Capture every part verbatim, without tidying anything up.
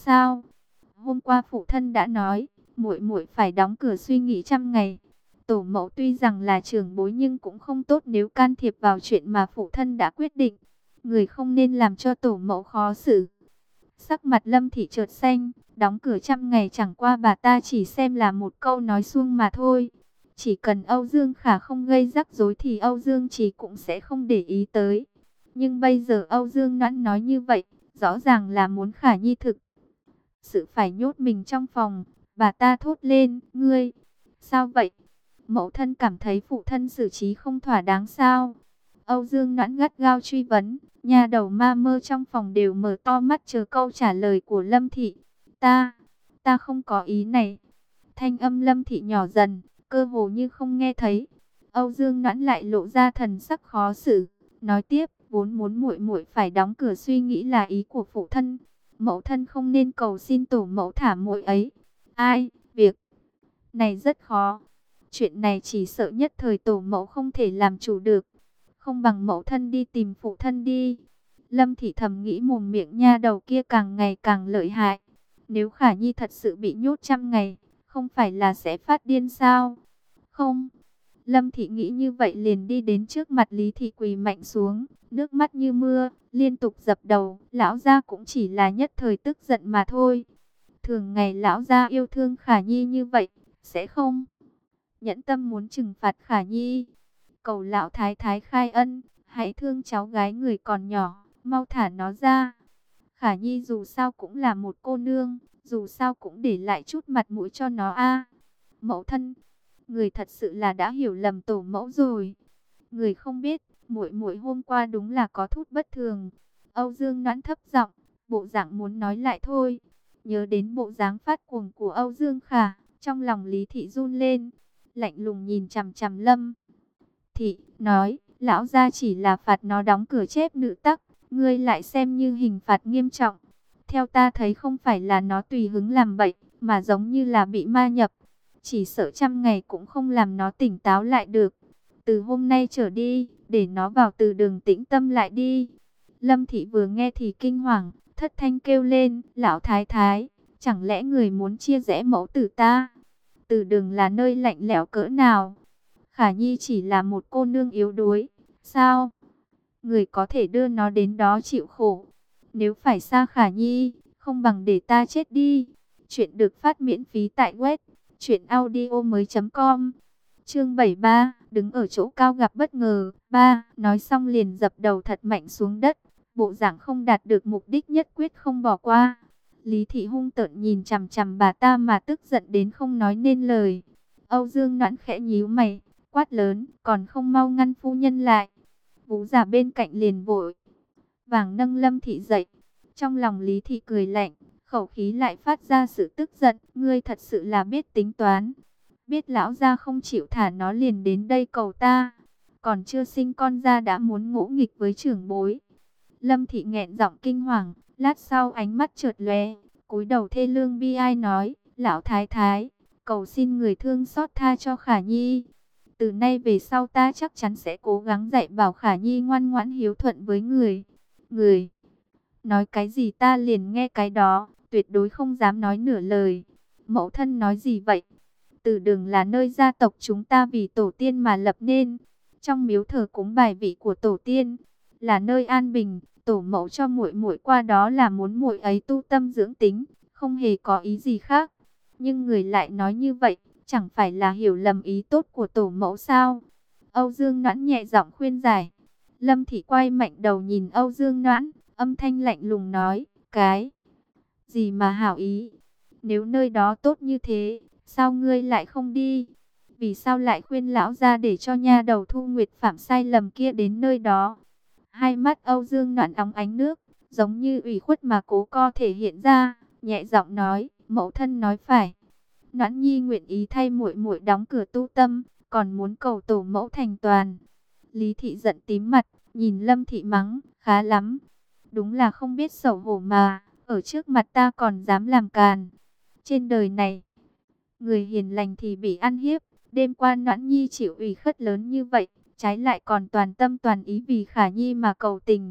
sao? Hôm qua phụ thân đã nói, muội muội phải đóng cửa suy nghĩ trăm ngày. Tổ mẫu tuy rằng là trưởng bối nhưng cũng không tốt nếu can thiệp vào chuyện mà phụ thân đã quyết định. Người không nên làm cho tổ mẫu khó xử. Sắc mặt Lâm Thị chợt xanh, đóng cửa trăm ngày chẳng qua bà ta chỉ xem là một câu nói suông mà thôi. Chỉ cần Âu Dương Khả không gây rắc rối thì Âu Dương Trì cũng sẽ không để ý tới. Nhưng bây giờ Âu Dương Noãn nói như vậy, rõ ràng là muốn Khả Nhi thực sự phải nhốt mình trong phòng. Bà ta thốt lên, ngươi, sao vậy? Mẫu thân cảm thấy phụ thân xử trí không thỏa đáng sao? Âu Dương Noãn gắt gao truy vấn, nhà đầu ma mơ trong phòng đều mở to mắt chờ câu trả lời của Lâm Thị. Ta, ta không có ý này. Thanh âm Lâm Thị nhỏ dần, cơ hồ như không nghe thấy. Âu Dương Noãn lại lộ ra thần sắc khó xử, nói tiếp, vốn muốn muội muội phải đóng cửa suy nghĩ là ý của phụ thân. Mẫu thân không nên cầu xin tổ mẫu thả muội ấy. Ai, việc này rất khó. Chuyện này chỉ sợ nhất thời tổ mẫu không thể làm chủ được. Không bằng mẫu thân đi tìm phụ thân đi. Lâm Thị thầm nghĩ mồm miệng nha đầu kia càng ngày càng lợi hại. Nếu Khả Nhi thật sự bị nhốt trăm ngày, không phải là sẽ phát điên sao? Không. Lâm Thị nghĩ như vậy liền đi đến trước mặt Lý Thị quỳ mạnh xuống, nước mắt như mưa, liên tục dập đầu. Lão gia cũng chỉ là nhất thời tức giận mà thôi. Thường ngày lão gia yêu thương Khả Nhi như vậy, sẽ không nhẫn tâm muốn trừng phạt Khả Nhi. Cầu lão thái thái khai ân, hãy thương cháu gái người còn nhỏ, mau thả nó ra. Khả Nhi dù sao cũng là một cô nương, dù sao cũng để lại chút mặt mũi cho nó a. Mẫu thân, người thật sự là đã hiểu lầm tổ mẫu rồi. Người không biết, muội muội hôm qua đúng là có thút bất thường. Âu Dương Noãn thấp giọng, bộ dạng muốn nói lại thôi. Nhớ đến bộ dáng phát cuồng của Âu Dương Khả, trong lòng Lý Thị run lên, lạnh lùng nhìn chằm chằm Lâm Thị, nói, lão gia chỉ là phạt nó đóng cửa chép nữ tắc, ngươi lại xem như hình phạt nghiêm trọng. Theo ta thấy không phải là nó tùy hứng làm bậy, mà giống như là bị ma nhập. Chỉ sợ trăm ngày cũng không làm nó tỉnh táo lại được. Từ hôm nay trở đi, để nó vào từ đường tĩnh tâm lại đi. Lâm Thị vừa nghe thì kinh hoàng, thất thanh kêu lên, lão thái thái, chẳng lẽ người muốn chia rẽ mẫu tử ta? Từ đường là nơi lạnh lẽo cỡ nào? Khả Nhi chỉ là một cô nương yếu đuối, sao người có thể đưa nó đến đó chịu khổ? Nếu phải xa Khả Nhi, không bằng để ta chết đi. Chuyện được phát miễn phí tại web truyện audio mới chấm com. Chương bảy mươi ba, đứng ở chỗ cao gặp bất ngờ. Ba, nói xong liền dập đầu thật mạnh xuống đất, bộ dạng không đạt được mục đích nhất quyết không bỏ qua. Lý Thị hung tợn nhìn chằm chằm bà ta mà tức giận đến không nói nên lời. Âu Dương Noãn khẽ nhíu mày, quát lớn, còn không mau ngăn phu nhân lại. Vũ giả bên cạnh liền vội vàng nâng Lâm Thị dậy. Trong lòng Lý Thị cười lạnh, khẩu khí lại phát ra sự tức giận, ngươi thật sự là biết tính toán. Biết lão gia không chịu thả nó liền đến đây cầu ta, còn chưa sinh con ra đã muốn ngỗ nghịch với trưởng bối. Lâm Thị nghẹn giọng kinh hoàng, lát sau ánh mắt chợt lóe, cúi đầu thê lương bi ai nói, lão thái thái, cầu xin người thương xót tha cho Khả Nhi. Từ nay về sau ta chắc chắn sẽ cố gắng dạy bảo Khả Nhi ngoan ngoãn hiếu thuận với người. Người nói cái gì ta liền nghe cái đó, tuyệt đối không dám nói nửa lời. Mẫu thân nói gì vậy? Từ đường là nơi gia tộc chúng ta vì tổ tiên mà lập nên. Trong miếu thờ cúng bài vị của tổ tiên, là nơi an bình. Tổ mẫu cho muội muội qua đó là muốn muội ấy tu tâm dưỡng tính, không hề có ý gì khác. Nhưng người lại nói như vậy, chẳng phải là hiểu lầm ý tốt của tổ mẫu sao? Âu Dương Noãn nhẹ giọng khuyên giải. Lâm Thị quay mạnh đầu nhìn Âu Dương Noãn, âm thanh lạnh lùng nói, cái gì mà hảo ý? Nếu nơi đó tốt như thế, sao ngươi lại không đi? Vì sao lại khuyên lão ra để cho nha đầu Thu Nguyệt phạm sai lầm kia đến nơi đó? Hai mắt Âu Dương Noãn óng ánh nước, giống như ủy khuất mà cố co thể hiện ra, nhẹ giọng nói, mẫu thân nói phải. Noãn Nhi nguyện ý thay muội muội đóng cửa tu tâm, còn muốn cầu tổ mẫu thành toàn. Lý Thị giận tím mặt, nhìn Lâm Thị mắng, khá lắm. Đúng là không biết xấu hổ mà, ở trước mặt ta còn dám làm càn. Trên đời này, người hiền lành thì bị ăn hiếp. Đêm qua Noãn Nhi chịu ủy khuất lớn như vậy, trái lại còn toàn tâm toàn ý vì Khả Nhi mà cầu tình.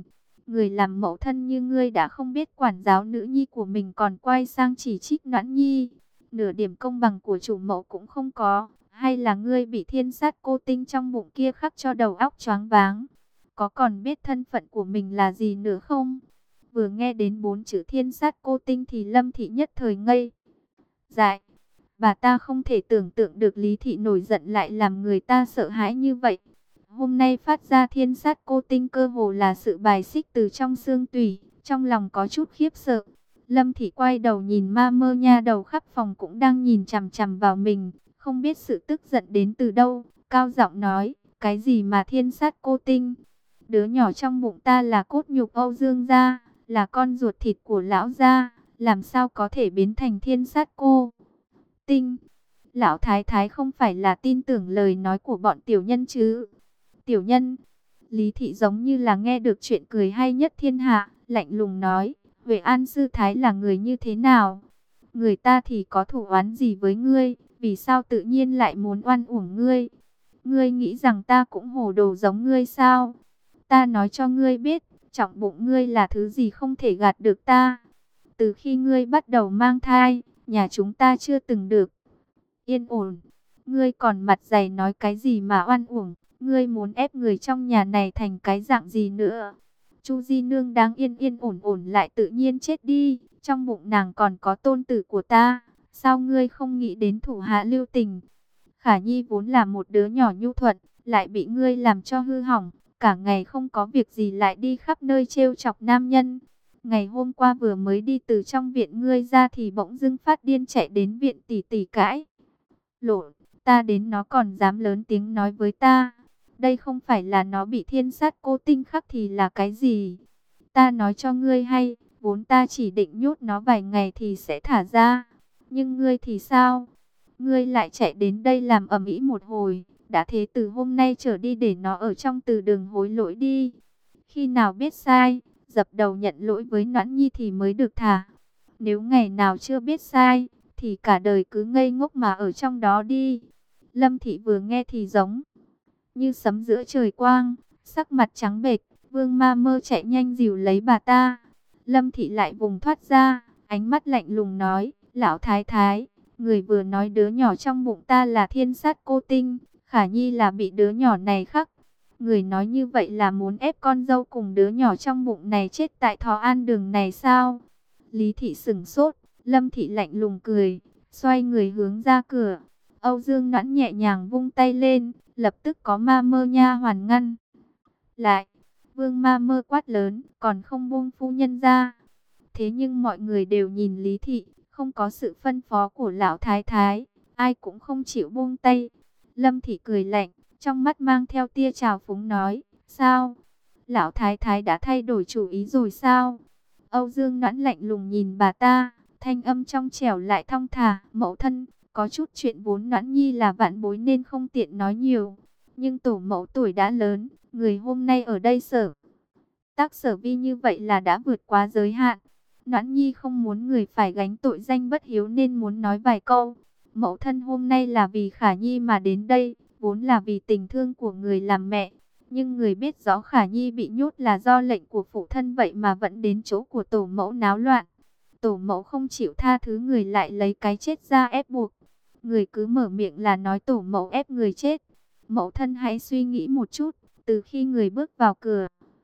Người làm mẫu thân như ngươi đã không biết quản giáo nữ nhi của mình còn quay sang chỉ trích Noãn Nhi. Nửa điểm công bằng của chủ mẫu cũng không có. Hay là ngươi bị thiên sát cô tinh trong bụng kia khắc cho đầu óc choáng váng? Có còn biết thân phận của mình là gì nữa không? Vừa nghe đến bốn chữ thiên sát cô tinh thì Lâm Thị nhất thời ngây dại. Bà ta không thể tưởng tượng được Lý Thị nổi giận lại làm người ta sợ hãi như vậy. Hôm nay phát ra thiên sát cô tinh cơ hồ là sự bài xích từ trong xương tủy, trong lòng có chút khiếp sợ. Lâm Thị quay đầu nhìn ma mơ nha đầu khắp phòng cũng đang nhìn chằm chằm vào mình, không biết sự tức giận đến từ đâu, cao giọng nói, cái gì mà thiên sát cô tinh? Đứa nhỏ trong bụng ta là cốt nhục Âu Dương gia, là con ruột thịt của lão gia, làm sao có thể biến thành thiên sát cô tinh? Lão thái thái không phải là tin tưởng lời nói của bọn tiểu nhân chứ? Tiểu nhân, Lý Thị giống như là nghe được chuyện cười hay nhất thiên hạ, lạnh lùng nói, Huệ An sư thái là người như thế nào? Người ta thì có thủ oán gì với ngươi, vì sao tự nhiên lại muốn oan uổng ngươi? Ngươi nghĩ rằng ta cũng hồ đồ giống ngươi sao? Ta nói cho ngươi biết, trọng bụng ngươi là thứ gì không thể gạt được ta. Từ khi ngươi bắt đầu mang thai, nhà chúng ta chưa từng được yên ổn. Ngươi còn mặt dày nói cái gì mà oan uổng? Ngươi muốn ép người trong nhà này thành cái dạng gì nữa? Chu Di Nương đang yên yên ổn ổn lại tự nhiên chết đi. Trong bụng nàng còn có tôn tử của ta. Sao ngươi không nghĩ đến thủ hạ lưu tình? Khả Nhi vốn là một đứa nhỏ nhu thuận, lại bị ngươi làm cho hư hỏng. Cả ngày không có việc gì lại đi khắp nơi trêu chọc nam nhân. Ngày hôm qua vừa mới đi từ trong viện ngươi ra thì bỗng dưng phát điên chạy đến viện tỷ tỷ cãi lộn. Ta đến nó còn dám lớn tiếng nói với ta. Đây không phải là nó bị thiên sát cô tinh khắc thì là cái gì? Ta nói cho ngươi hay, vốn ta chỉ định nhốt nó vài ngày thì sẽ thả ra. Nhưng ngươi thì sao? Ngươi lại chạy đến đây làm ầm ĩ một hồi. Đã thế từ hôm nay trở đi để nó ở trong từ đường hối lỗi đi. Khi nào biết sai, dập đầu nhận lỗi với Noãn Nhi thì mới được thả. Nếu ngày nào chưa biết sai, thì cả đời cứ ngây ngốc mà ở trong đó đi. Lâm Thị vừa nghe thì giống như sấm giữa trời quang, sắc mặt trắng bệch. Vương Ma Mơ chạy nhanh dìu lấy bà ta. Lâm Thị lại vùng thoát ra, ánh mắt lạnh lùng nói, lão thái thái, người vừa nói đứa nhỏ trong bụng ta là thiên sát cô tinh, Khả Nhi là bị đứa nhỏ này khắc. Người nói như vậy là muốn ép con dâu cùng đứa nhỏ trong bụng này chết tại Thọ An đường này sao? Lý Thị sửng sốt, Lâm Thị lạnh lùng cười, xoay người hướng ra cửa. Âu Dương Noãn nhẹ nhàng vung tay lên, lập tức có ma mơ nha hoàn ngăn lại. Vương Ma Mơ quát lớn, còn không buông phu nhân ra. Thế nhưng mọi người đều nhìn Lý Thị, không có sự phân phó của lão thái thái, ai cũng không chịu buông tay. Lâm Thị cười lạnh, trong mắt mang theo tia trào phúng nói, sao? Lão thái thái đã thay đổi chủ ý rồi sao? Âu Dương Noãn lạnh lùng nhìn bà ta, thanh âm trong trẻo lại thong thả, mẫu thân, có chút chuyện vốn Noãn Nhi là vạn bối nên không tiện nói nhiều. Nhưng tổ mẫu tuổi đã lớn, người hôm nay ở đây sở tác sở vi như vậy là đã vượt quá giới hạn. Noãn Nhi không muốn người phải gánh tội danh bất hiếu nên muốn nói vài câu. Mẫu thân hôm nay là vì Khả Nhi mà đến đây, vốn là vì tình thương của người làm mẹ. Nhưng người biết rõ Khả Nhi bị nhốt là do lệnh của phụ thân, vậy mà vẫn đến chỗ của tổ mẫu náo loạn. Tổ mẫu không chịu tha thứ người lại lấy cái chết ra ép buộc. Người cứ mở miệng là nói tổ mẫu ép người chết. Mẫu thân hãy suy nghĩ một chút, từ khi người bước vào cửa,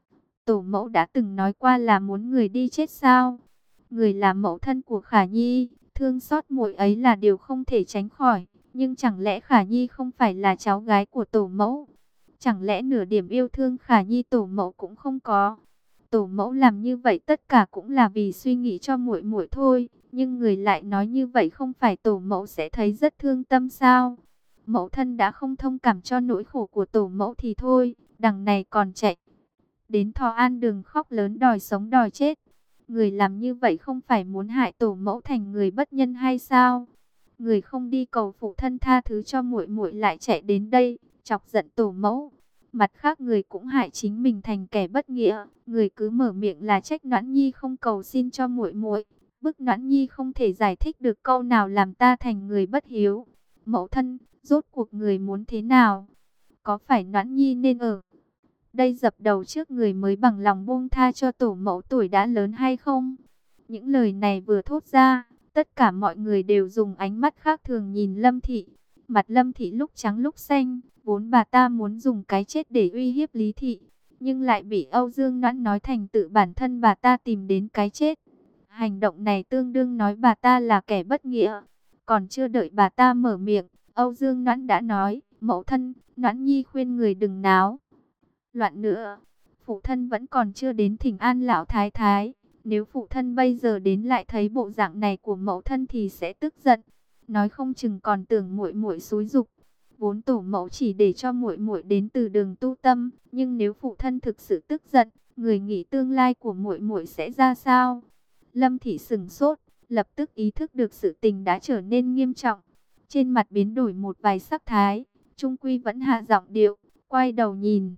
tổ mẫu đã từng nói qua là muốn người đi chết sao? Người là mẫu thân của Khả Nhi, thương xót muội ấy là điều không thể tránh khỏi. Nhưng chẳng lẽ Khả Nhi không phải là cháu gái của tổ mẫu? Chẳng lẽ nửa điểm yêu thương Khả Nhi tổ mẫu cũng không có? Tổ mẫu làm như vậy tất cả cũng là vì suy nghĩ cho muội muội thôi. Nhưng người lại nói như vậy không phải tổ mẫu sẽ thấy rất thương tâm sao? Mẫu thân đã không thông cảm cho nỗi khổ của tổ mẫu thì thôi, đằng này còn chạy đến Thọ An đường khóc lớn đòi sống đòi chết. Người làm như vậy không phải muốn hại tổ mẫu thành người bất nhân hay sao? Người không đi cầu phụ thân tha thứ cho muội muội lại chạy đến đây, chọc giận tổ mẫu. Mặt khác người cũng hại chính mình thành kẻ bất nghĩa. Người cứ mở miệng là trách Noãn Nhi không cầu xin cho muội muội, bức Noãn Nhi không thể giải thích được câu nào làm ta thành người bất hiếu. Mẫu thân, rốt cuộc người muốn thế nào? Có phải Noãn Nhi nên ở Đây dập đầu trước người mới bằng lòng buông tha cho tổ mẫu tuổi đã lớn hay không? Những lời này vừa thốt ra, tất cả mọi người đều dùng ánh mắt khác thường nhìn Lâm Thị. Mặt Lâm Thị lúc trắng lúc xanh, vốn bà ta muốn dùng cái chết để uy hiếp Lý Thị, nhưng lại bị Âu Dương Noãn nói thành tự bản thân bà ta tìm đến cái chết. Hành động này tương đương nói bà ta là kẻ bất nghĩa. Còn chưa đợi bà ta mở miệng, Âu Dương Noãn đã nói, mẫu thân, Noãn Nhi khuyên người đừng náo loạn nữa. Phụ thân vẫn còn chưa đến thỉnh an lão thái thái. Nếu phụ thân bây giờ đến lại thấy bộ dạng này của mẫu thân thì sẽ tức giận. Nói không chừng còn tưởng muội muội xúi giục. Vốn tổ mẫu chỉ để cho muội muội đến từ đường tu tâm, nhưng nếu phụ thân thực sự tức giận, người nghĩ tương lai của muội muội sẽ ra sao? Lâm Thị sững sốt, lập tức ý thức được sự tình đã trở nên nghiêm trọng. Trên mặt biến đổi một vài sắc thái, trung quy vẫn hạ giọng điệu, quay đầu nhìn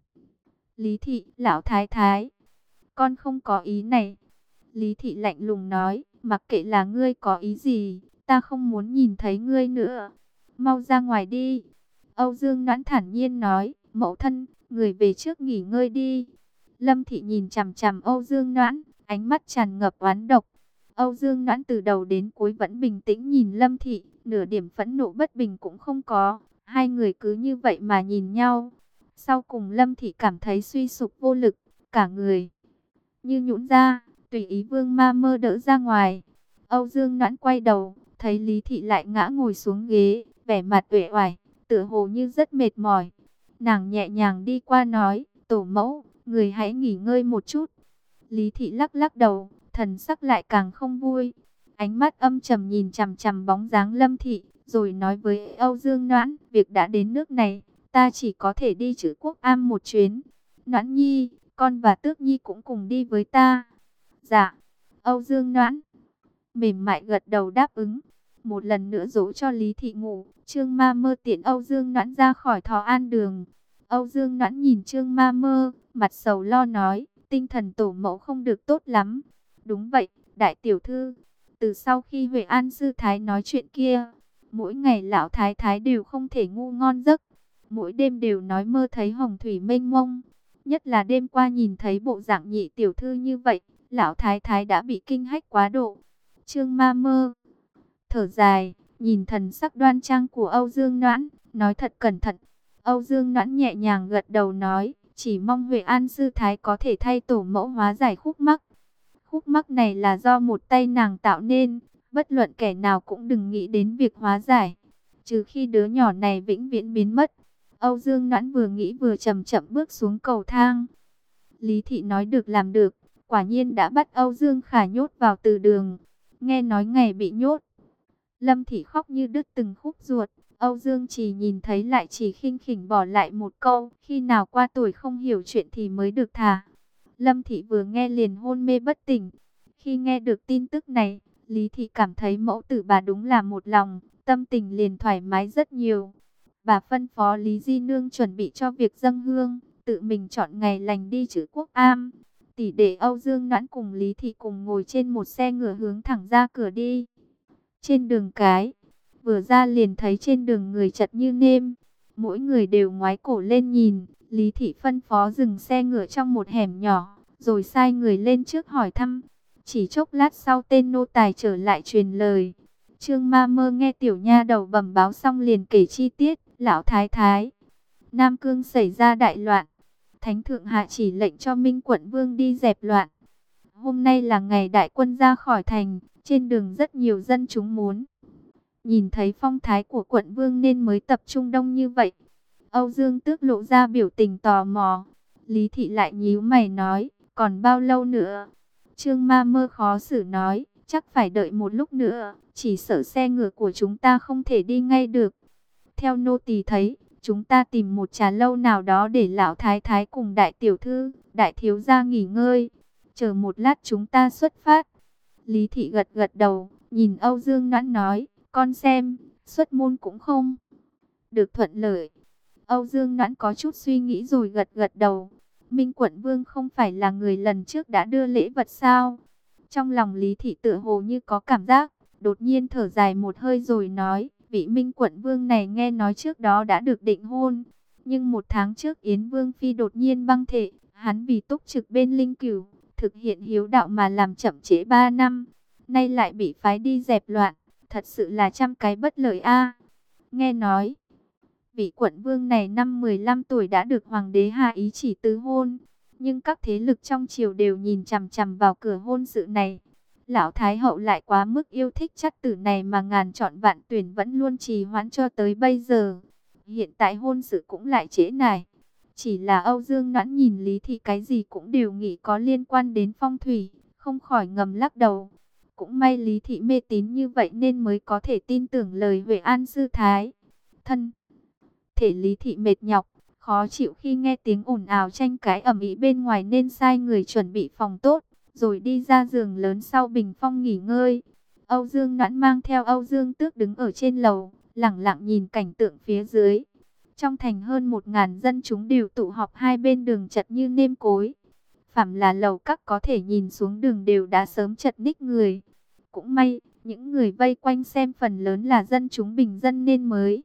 Lý Thị, lão thái thái, con không có ý này. Lý Thị lạnh lùng nói, mặc kệ là ngươi có ý gì, ta không muốn nhìn thấy ngươi nữa. Mau ra ngoài đi. Âu Dương Noãn thản nhiên nói, mẫu thân, người về trước nghỉ ngơi đi. Lâm Thị nhìn chằm chằm Âu Dương Noãn, ánh mắt tràn ngập oán độc. Âu Dương Noãn từ đầu đến cuối vẫn bình tĩnh nhìn Lâm Thị, nửa điểm phẫn nộ bất bình cũng không có. Hai người cứ như vậy mà nhìn nhau. Sau cùng Lâm Thị cảm thấy suy sụp vô lực, cả người như nhũn ra, tùy ý Vương Ma Mơ đỡ ra ngoài. Âu Dương Noãn quay đầu, thấy Lý Thị lại ngã ngồi xuống ghế, vẻ mặt uể oải, tựa hồ như rất mệt mỏi. Nàng nhẹ nhàng đi qua nói, tổ mẫu, người hãy nghỉ ngơi một chút. Lý Thị lắc lắc đầu, thần sắc lại càng không vui. Ánh mắt âm trầm nhìn chằm chằm bóng dáng Lâm Thị, rồi nói với Âu Dương Noãn, việc đã đến nước này, ta chỉ có thể đi Trữ Quốc Am một chuyến. Noãn Nhi, con và Tước Nhi cũng cùng đi với ta. Dạ. Âu Dương Noãn mềm mại gật đầu đáp ứng. Một lần nữa dỗ cho Lý Thị ngủ, Trương Ma Mơ tiễn Âu Dương Noãn ra khỏi Thọ An Đường. Âu Dương Noãn nhìn Trương Ma Mơ, mặt sầu lo nói, tinh thần tổ mẫu không được tốt lắm. Đúng vậy, đại tiểu thư. Từ sau khi Huệ An sư thái nói chuyện kia, mỗi ngày lão thái thái đều không thể ngu ngon giấc. Mỗi đêm đều nói mơ thấy hồng thủy mênh mông. Nhất là đêm qua nhìn thấy bộ dạng nhị tiểu thư như vậy, lão thái thái đã bị kinh hách quá độ. Trương Ma Mơ thở dài, nhìn thần sắc đoan trang của Âu Dương Noãn, nói thật cẩn thận. Âu Dương Noãn nhẹ nhàng gật đầu nói, chỉ mong Huệ An sư thái có thể thay tổ mẫu hóa giải khúc mắc. Khúc mắc này là do một tay nàng tạo nên, bất luận kẻ nào cũng đừng nghĩ đến việc hóa giải, trừ khi đứa nhỏ này vĩnh viễn biến mất. Âu Dương Noãn vừa nghĩ vừa chậm chậm bước xuống cầu thang. Lý Thị nói được làm được, quả nhiên đã bắt Âu Dương Khả nhốt vào từ đường. Nghe nói ngày bị nhốt, Lâm Thị khóc như đứt từng khúc ruột. Âu Dương chỉ nhìn thấy lại chỉ khinh khỉnh bỏ lại một câu, khi nào qua tuổi không hiểu chuyện thì mới được thả. Lâm Thị vừa nghe liền hôn mê bất tỉnh. Khi nghe được tin tức này, Lý Thị cảm thấy mẫu tử bà đúng là một lòng, tâm tình liền thoải mái rất nhiều. Bà phân phó Lý Di Nương chuẩn bị cho việc dâng hương, tự mình chọn ngày lành đi Trữ Quốc Am. Tỷ đệ Âu Dương Noãn cùng Lý Thị cùng ngồi trên một xe ngựa hướng thẳng ra cửa đi. Trên đường cái, vừa ra liền thấy trên đường người chật như nêm. Mỗi người đều ngoái cổ lên nhìn. Lý Thị phân phó dừng xe ngựa trong một hẻm nhỏ, rồi sai người lên trước hỏi thăm. Chỉ chốc lát sau tên nô tài trở lại truyền lời. Trương Ma Mơ nghe tiểu nha đầu bẩm báo xong liền kể chi tiết. Lão thái thái, Nam Cương xảy ra đại loạn. Thánh thượng hạ chỉ lệnh cho Minh Quận Vương đi dẹp loạn. Hôm nay là ngày đại quân ra khỏi thành. Trên đường rất nhiều dân chúng muốn nhìn thấy phong thái của quận vương nên mới tập trung đông như vậy. Âu Dương Tước lộ ra biểu tình tò mò. Lý Thị lại nhíu mày nói, còn bao lâu nữa? Trương Ma Mơ khó xử nói, chắc phải đợi một lúc nữa, chỉ sợ xe ngựa của chúng ta không thể đi ngay được. Theo nô tỳ thấy, chúng ta tìm một trà lâu nào đó để lão thái thái cùng đại tiểu thư, đại thiếu gia nghỉ ngơi. Chờ một lát chúng ta xuất phát. Lý Thị gật gật đầu, nhìn Âu Dương Noãn nói, con xem, xuất môn cũng không được thuận lợi. Âu Dương Noãn có chút suy nghĩ rồi gật gật đầu. Minh Quận Vương không phải là người lần trước đã đưa lễ vật sao? Trong lòng Lý Thị tựa hồ như có cảm giác, đột nhiên thở dài một hơi rồi nói, vị Minh Quận Vương này nghe nói trước đó đã được định hôn. Nhưng một tháng trước Yến Vương Phi đột nhiên băng thể, hắn vì túc trực bên Linh Cửu, thực hiện hiếu đạo mà làm chậm trễ ba năm. Nay lại bị phái đi dẹp loạn, thật sự là trăm cái bất lợi a. Nghe nói, vị quận vương này năm mười lăm tuổi đã được hoàng đế hạ ý chỉ tứ hôn. Nhưng các thế lực trong triều đều nhìn chằm chằm vào cửa hôn sự này. Lão Thái hậu lại quá mức yêu thích chất tử này mà ngàn chọn vạn tuyển vẫn luôn trì hoãn cho tới bây giờ. Hiện tại hôn sự cũng lại trễ nải. Chỉ là Âu Dương Noãn nhìn Lý Thị cái gì cũng đều nghĩ có liên quan đến phong thủy, không khỏi ngầm lắc đầu. Cũng may Lý Thị mê tín như vậy nên mới có thể tin tưởng lời Huệ An sư thái. Thân thể Lý Thị mệt nhọc, khó chịu khi nghe tiếng ồn ào tranh cãi ầm ĩ bên ngoài nên sai người chuẩn bị phòng tốt, rồi đi ra giường lớn sau bình phong nghỉ ngơi. Âu Dương Noãn mang theo Âu Dương Tước đứng ở trên lầu, lẳng lặng nhìn cảnh tượng phía dưới. Trong thành hơn một ngàn dân chúng đều tụ họp hai bên đường chật như nêm cối. Phàm là lầu các có thể nhìn xuống đường đều đã sớm chật ních người. Cũng may, những người vây quanh xem phần lớn là dân chúng bình dân nên mới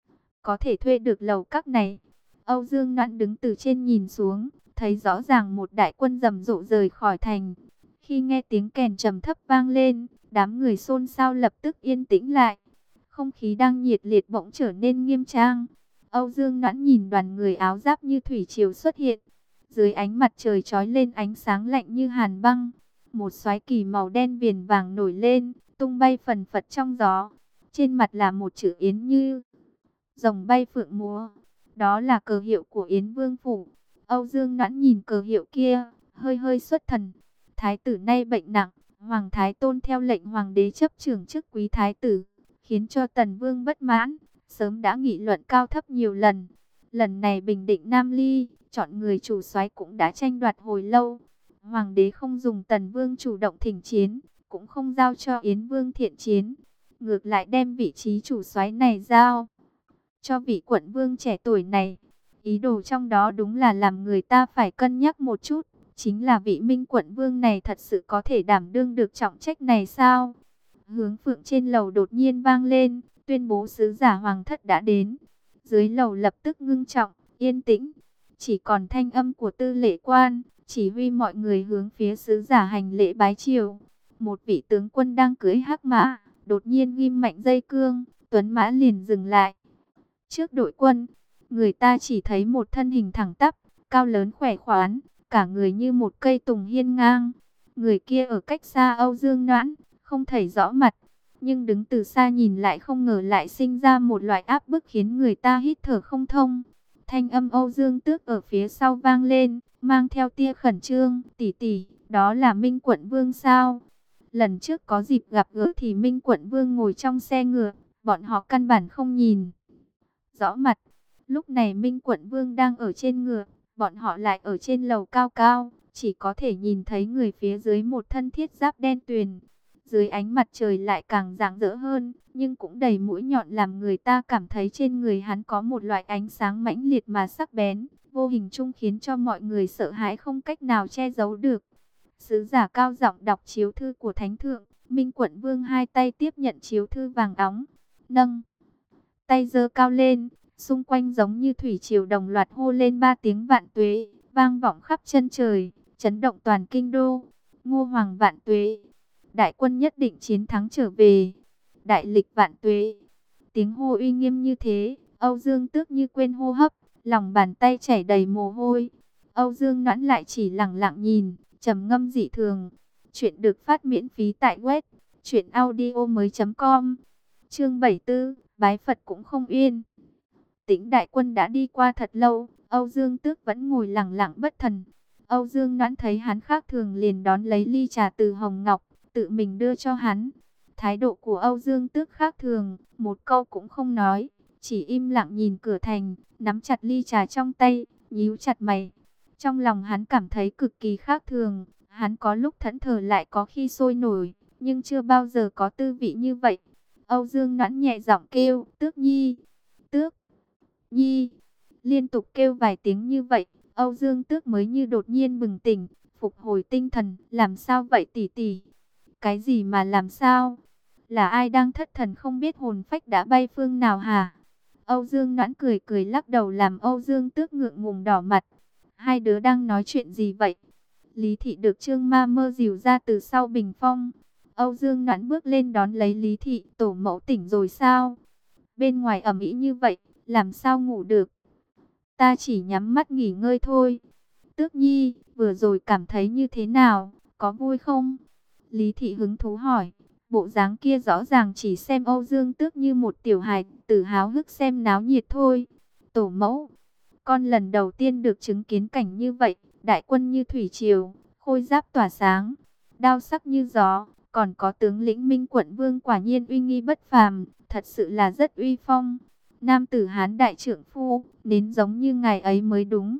có thể thuê được lầu các này. Âu Dương Noãn đứng từ trên nhìn xuống, thấy rõ ràng một đại quân rầm rộ rời khỏi thành. Khi nghe tiếng kèn trầm thấp vang lên, đám người xôn xao lập tức yên tĩnh lại. Không khí đang nhiệt liệt bỗng trở nên nghiêm trang. Âu Dương Noãn nhìn đoàn người áo giáp như thủy triều xuất hiện. Dưới ánh mặt trời chói lên ánh sáng lạnh như hàn băng. Một soái kỳ màu đen viền vàng nổi lên, tung bay phần phật trong gió. Trên mặt là một chữ Yến như rồng bay phượng múa. Đó là cờ hiệu của Yến Vương Phủ. Âu Dương Noãn nhìn cờ hiệu kia, hơi hơi xuất thần. Thái tử nay bệnh nặng, Hoàng Thái Tôn theo lệnh Hoàng đế chấp trưởng chức quý thái tử, khiến cho Tần Vương bất mãn, sớm đã nghị luận cao thấp nhiều lần. Lần này bình định Nam Ly, chọn người chủ soái cũng đã tranh đoạt hồi lâu. Hoàng đế không dùng Tần Vương chủ động thỉnh chiến, cũng không giao cho Yến Vương thiện chiến, ngược lại đem vị trí chủ soái này giao cho vị quận vương trẻ tuổi này. Ý đồ trong đó đúng là làm người ta phải cân nhắc một chút. Chính là vị Minh quận vương này thật sự có thể đảm đương được trọng trách này sao? Hướng phượng trên lầu đột nhiên vang lên, tuyên bố sứ giả hoàng thất đã đến. Dưới lầu lập tức ngưng trọng, yên tĩnh. Chỉ còn thanh âm của tư lễ quan, chỉ huy mọi người hướng phía sứ giả hành lễ bái triều. Một vị tướng quân đang cưỡi hắc mã, đột nhiên ghim mạnh dây cương, tuấn mã liền dừng lại. Trước đội quân, người ta chỉ thấy một thân hình thẳng tắp, cao lớn khỏe khoắn, cả người như một cây tùng hiên ngang. Người kia ở cách xa Âu Dương Noãn, không thấy rõ mặt, nhưng đứng từ xa nhìn lại không ngờ lại sinh ra một loại áp bức khiến người ta hít thở không thông. Thanh âm Âu Dương Tước ở phía sau vang lên, mang theo tia khẩn trương, tỷ tỷ, đó là Minh quận vương sao? Lần trước có dịp gặp gỡ thì Minh quận vương ngồi trong xe ngựa, bọn họ căn bản không nhìn rõ mặt. Lúc này Minh quận vương đang ở trên ngựa, bọn họ lại ở trên lầu cao cao, chỉ có thể nhìn thấy người phía dưới một thân thiết giáp đen tuyền. Dưới ánh mặt trời lại càng rạng rỡ hơn, nhưng cũng đầy mũi nhọn làm người ta cảm thấy trên người hắn có một loại ánh sáng mãnh liệt mà sắc bén, vô hình chung khiến cho mọi người sợ hãi không cách nào che giấu được. Sứ giả cao giọng đọc chiếu thư của thánh thượng, Minh quận vương hai tay tiếp nhận chiếu thư vàng óng, nâng tay giơ cao lên, xung quanh giống như thủy triều đồng loạt hô lên ba tiếng vạn tuế, vang vọng khắp chân trời, chấn động toàn kinh đô. Ngô hoàng vạn tuế, đại quân nhất định chiến thắng trở về. Đại lịch vạn tuế. Tiếng hô uy nghiêm như thế, Âu Dương Tước như quên hô hấp, lòng bàn tay chảy đầy mồ hôi. Âu Dương Noãn lại chỉ lặng lặng nhìn, trầm ngâm dị thường. Chuyện được phát miễn phí tại web truyện audio mới.com. Chương bảy mươi tư, bái Phật cũng không yên. Tĩnh đại quân đã đi qua thật lâu, Âu Dương Tước vẫn ngồi lặng lặng bất thần. Âu Dương Noãn thấy hắn khác thường liền đón lấy ly trà từ Hồng Ngọc, tự mình đưa cho hắn. Thái độ của Âu Dương Tước khác thường, một câu cũng không nói, chỉ im lặng nhìn cửa thành, nắm chặt ly trà trong tay, nhíu chặt mày. Trong lòng hắn cảm thấy cực kỳ khác thường, hắn có lúc thẫn thờ lại có khi sôi nổi, nhưng chưa bao giờ có tư vị như vậy. Âu Dương Noãn nhẹ giọng kêu, Tước Nhi, Tước Nhi. Liên tục kêu vài tiếng như vậy, Âu Dương Tước mới như đột nhiên bừng tỉnh, phục hồi tinh thần. Làm sao vậy tỷ tỷ? Cái gì mà làm sao? Là ai đang thất thần không biết hồn phách đã bay phương nào hả? Âu Dương Noãn cười cười lắc đầu làm Âu Dương Tước ngượng ngùng đỏ mặt. Hai đứa đang nói chuyện gì vậy? Lý Thị được Trương Ma Mơ dìu ra từ sau bình phong. Âu Dương Noãn bước lên đón lấy Lý Thị. Tổ mẫu tỉnh rồi sao? Bên ngoài ầm ĩ như vậy, làm sao ngủ được? Ta chỉ nhắm mắt nghỉ ngơi thôi. Tước Nhi, vừa rồi cảm thấy như thế nào? Có vui không? Lý Thị hứng thú hỏi. Bộ dáng kia rõ ràng chỉ xem Âu Dương Tước như một tiểu hài tử háo hức xem náo nhiệt thôi. Tổ mẫu, con lần đầu tiên được chứng kiến cảnh như vậy. Đại quân như thủy triều, khôi giáp tỏa sáng, đao sắc như gió. Còn có tướng lĩnh Minh Quận Vương quả nhiên uy nghi bất phàm, thật sự là rất uy phong. Nam tử Hán đại trượng phu, đến giống như ngài ấy mới đúng.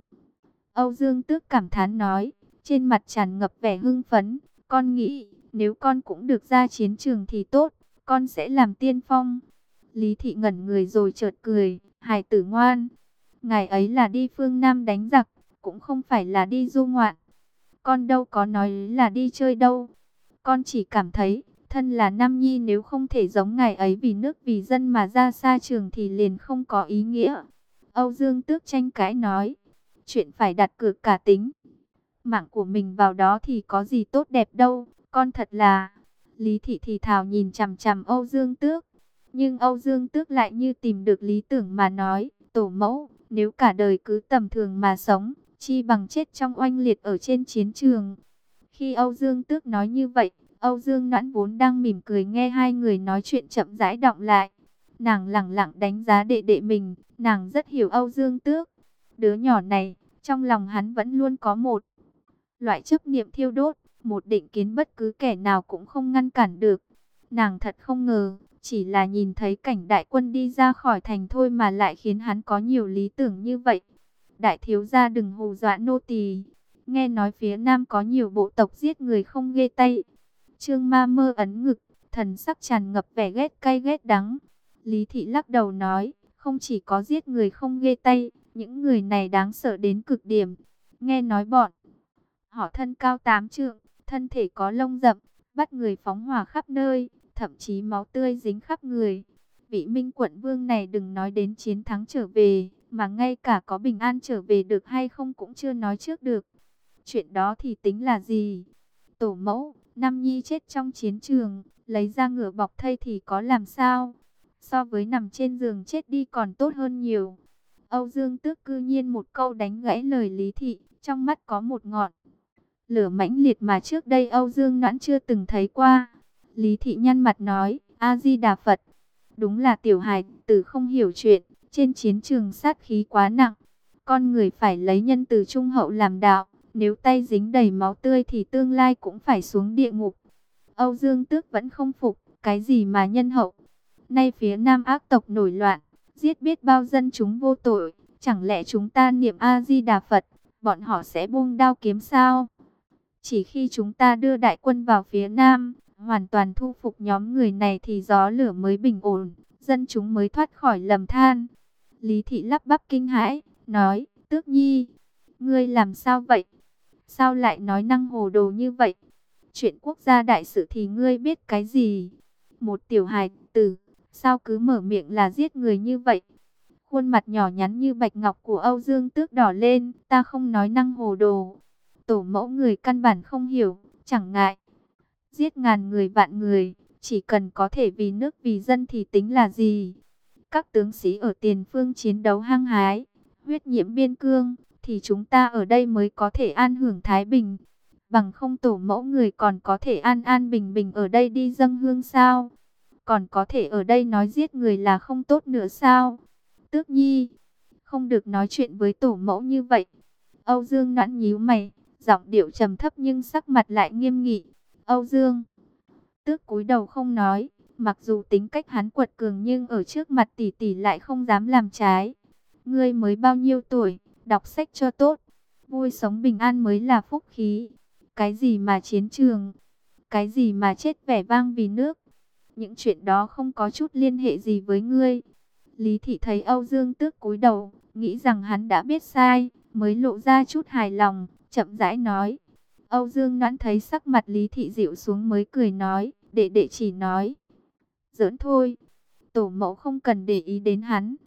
Âu Dương Tước cảm thán nói, trên mặt tràn ngập vẻ hưng phấn. Con nghĩ, nếu con cũng được ra chiến trường thì tốt, con sẽ làm tiên phong. Lý Thị ngẩn người rồi chợt cười, hài tử ngoan. Ngài ấy là đi phương Nam đánh giặc, cũng không phải là đi du ngoạn. Con đâu có nói là đi chơi đâu. Con chỉ cảm thấy, thân là nam nhi nếu không thể giống ngài ấy vì nước vì dân mà ra xa trường thì liền không có ý nghĩa. Âu Dương Tước tranh cãi nói, chuyện phải đặt cược cả tính mạng của mình vào đó thì có gì tốt đẹp đâu, con thật là... Lý Thị thì thào nhìn chằm chằm Âu Dương Tước. Nhưng Âu Dương Tước lại như tìm được lý tưởng mà nói, tổ mẫu, nếu cả đời cứ tầm thường mà sống, chi bằng chết trong oanh liệt ở trên chiến trường. Khi Âu Dương Tước nói như vậy, Âu Dương Noãn vốn đang mỉm cười nghe hai người nói chuyện chậm rãi đọng lại. Nàng lẳng lặng đánh giá đệ đệ mình, nàng rất hiểu Âu Dương Tước. Đứa nhỏ này, trong lòng hắn vẫn luôn có một loại chấp niệm thiêu đốt, một định kiến bất cứ kẻ nào cũng không ngăn cản được. Nàng thật không ngờ, chỉ là nhìn thấy cảnh đại quân đi ra khỏi thành thôi mà lại khiến hắn có nhiều lý tưởng như vậy. Đại thiếu gia đừng hù dọa nô tỳ. Nghe nói phía Nam có nhiều bộ tộc giết người không ghê tay. Trương Ma Mơ ấn ngực, thần sắc tràn ngập vẻ ghét cay ghét đắng. Lý Thị lắc đầu nói, không chỉ có giết người không ghê tay, những người này đáng sợ đến cực điểm. Nghe nói bọn họ thân cao tám trượng, thân thể có lông rậm, bắt người phóng hỏa khắp nơi, thậm chí máu tươi dính khắp người. Vị Minh Quận Vương này đừng nói đến chiến thắng trở về, mà ngay cả có bình an trở về được hay không cũng chưa nói trước được. Chuyện đó thì tính là gì? Tổ mẫu, Nam Nhi chết trong chiến trường, lấy ra ngựa bọc thây thì có làm sao? So với nằm trên giường chết đi còn tốt hơn nhiều. Âu Dương Tước cư nhiên một câu đánh gãy lời Lý Thị, trong mắt có một ngọn lửa mãnh liệt mà trước đây Âu Dương Noãn chưa từng thấy qua. Lý Thị nhăn mặt nói, A-di-đà Phật, đúng là tiểu hài tử không hiểu chuyện, trên chiến trường sát khí quá nặng. Con người phải lấy nhân từ trung hậu làm đạo, nếu tay dính đầy máu tươi thì tương lai cũng phải xuống địa ngục. Âu Dương Tước vẫn không phục, cái gì mà nhân hậu? Nay phía Nam ác tộc nổi loạn, giết biết bao dân chúng vô tội, chẳng lẽ chúng ta niệm A-di-đà Phật, bọn họ sẽ buông đao kiếm sao? Chỉ khi chúng ta đưa đại quân vào phía Nam, hoàn toàn thu phục nhóm người này thì gió lửa mới bình ổn, dân chúng mới thoát khỏi lầm than. Lý Thị lắp bắp kinh hãi, nói, Tước Nhi, ngươi làm sao vậy? Sao lại nói năng hồ đồ như vậy? Chuyện quốc gia đại sự thì ngươi biết cái gì? Một tiểu hài tử, sao cứ mở miệng là giết người như vậy? Khuôn mặt nhỏ nhắn như bạch ngọc của Âu Dương Tước đỏ lên, ta không nói năng hồ đồ. Tổ mẫu người căn bản không hiểu, chẳng ngại. Giết ngàn người vạn người, chỉ cần có thể vì nước vì dân thì tính là gì? Các tướng sĩ ở tiền phương chiến đấu hăng hái, huyết nhiễm biên cương, thì chúng ta ở đây mới có thể an hưởng thái bình. Bằng không tổ mẫu người còn có thể an an bình bình ở đây đi dâng hương sao? Còn có thể ở đây nói giết người là không tốt nữa sao? Tước Nhi, không được nói chuyện với tổ mẫu như vậy. Âu Dương Noãn nhíu mày, giọng điệu trầm thấp nhưng sắc mặt lại nghiêm nghị. Âu Dương Tước cúi đầu không nói, mặc dù tính cách hắn quật cường nhưng ở trước mặt tỷ tỷ lại không dám làm trái. Ngươi mới bao nhiêu tuổi, đọc sách cho tốt, vui sống bình an mới là phúc khí. Cái gì mà chiến trường, cái gì mà chết vẻ vang vì nước, những chuyện đó không có chút liên hệ gì với ngươi. Lý Thị thấy Âu Dương Tước cúi đầu, nghĩ rằng hắn đã biết sai, mới lộ ra chút hài lòng, chậm rãi nói. Âu Dương Noãn thấy sắc mặt Lý Thị dịu xuống mới cười nói, đệ đệ chỉ nói giỡn thôi, tổ mẫu không cần để ý đến hắn.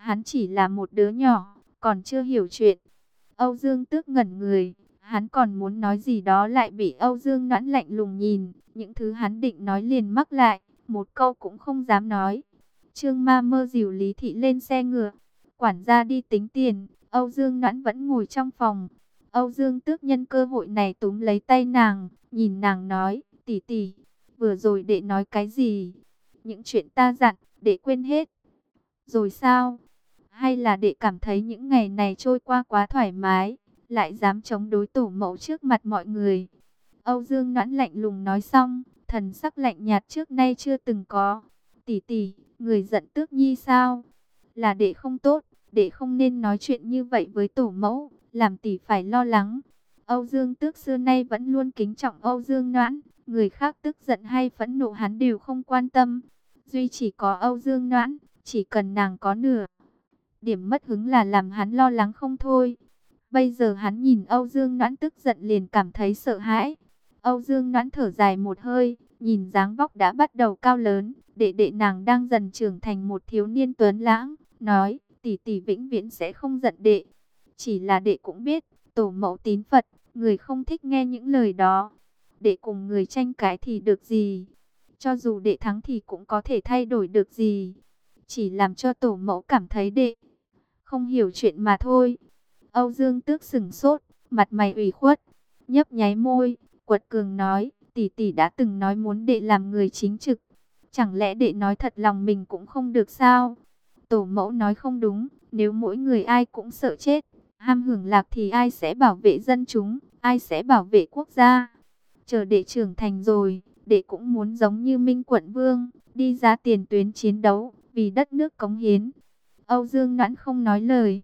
Hắn chỉ là một đứa nhỏ, còn chưa hiểu chuyện. Âu Dương Tước ngẩn người, hắn còn muốn nói gì đó lại bị Âu Dương Noãn lạnh lùng nhìn. Những thứ hắn định nói liền mắc lại, một câu cũng không dám nói. Trương Ma Mơ dìu Lý Thị lên xe ngựa, quản gia đi tính tiền. Âu Dương Noãn vẫn ngồi trong phòng. Âu Dương Tước nhân cơ hội này túm lấy tay nàng, nhìn nàng nói, tỷ tỷ, vừa rồi đệ nói cái gì? Những chuyện ta dặn, đệ quên hết. Rồi sao? Hay là đệ cảm thấy những ngày này trôi qua quá thoải mái, lại dám chống đối tổ mẫu trước mặt mọi người? Âu Dương Noãn lạnh lùng nói xong, thần sắc lạnh nhạt trước nay chưa từng có. Tỷ tỷ, người giận Tước Nhi sao? Là đệ không tốt, đệ không nên nói chuyện như vậy với tổ mẫu, làm tỷ phải lo lắng. Âu Dương Tước xưa nay vẫn luôn kính trọng Âu Dương Noãn, người khác tức giận hay phẫn nộ hắn đều không quan tâm. Duy chỉ có Âu Dương Noãn, chỉ cần nàng có nửa điểm mất hứng là làm hắn lo lắng không thôi. Bây giờ hắn nhìn Âu Dương Noãn tức giận liền cảm thấy sợ hãi. Âu Dương Noãn thở dài một hơi, nhìn dáng vóc đã bắt đầu cao lớn, đệ đệ nàng đang dần trưởng thành một thiếu niên tuấn lãng, nói, tỷ tỷ vĩnh viễn sẽ không giận đệ. Chỉ là đệ cũng biết, tổ mẫu tín Phật, người không thích nghe những lời đó. Đệ cùng người tranh cãi thì được gì? Cho dù đệ thắng thì cũng có thể thay đổi được gì? Chỉ làm cho tổ mẫu cảm thấy đệ không hiểu chuyện mà thôi. Âu Dương Tước sững sốt, mặt mày ủy khuất, nhấp nháy môi, quật cường nói, tỷ tỷ đã từng nói muốn đệ làm người chính trực. Chẳng lẽ đệ nói thật lòng mình cũng không được sao? Tổ mẫu nói không đúng, nếu mỗi người ai cũng sợ chết, ham hưởng lạc thì ai sẽ bảo vệ dân chúng, ai sẽ bảo vệ quốc gia? Chờ đệ trưởng thành rồi, đệ cũng muốn giống như Minh Quận Vương, đi ra tiền tuyến chiến đấu, vì đất nước cống hiến. Âu Dương Noãn không nói lời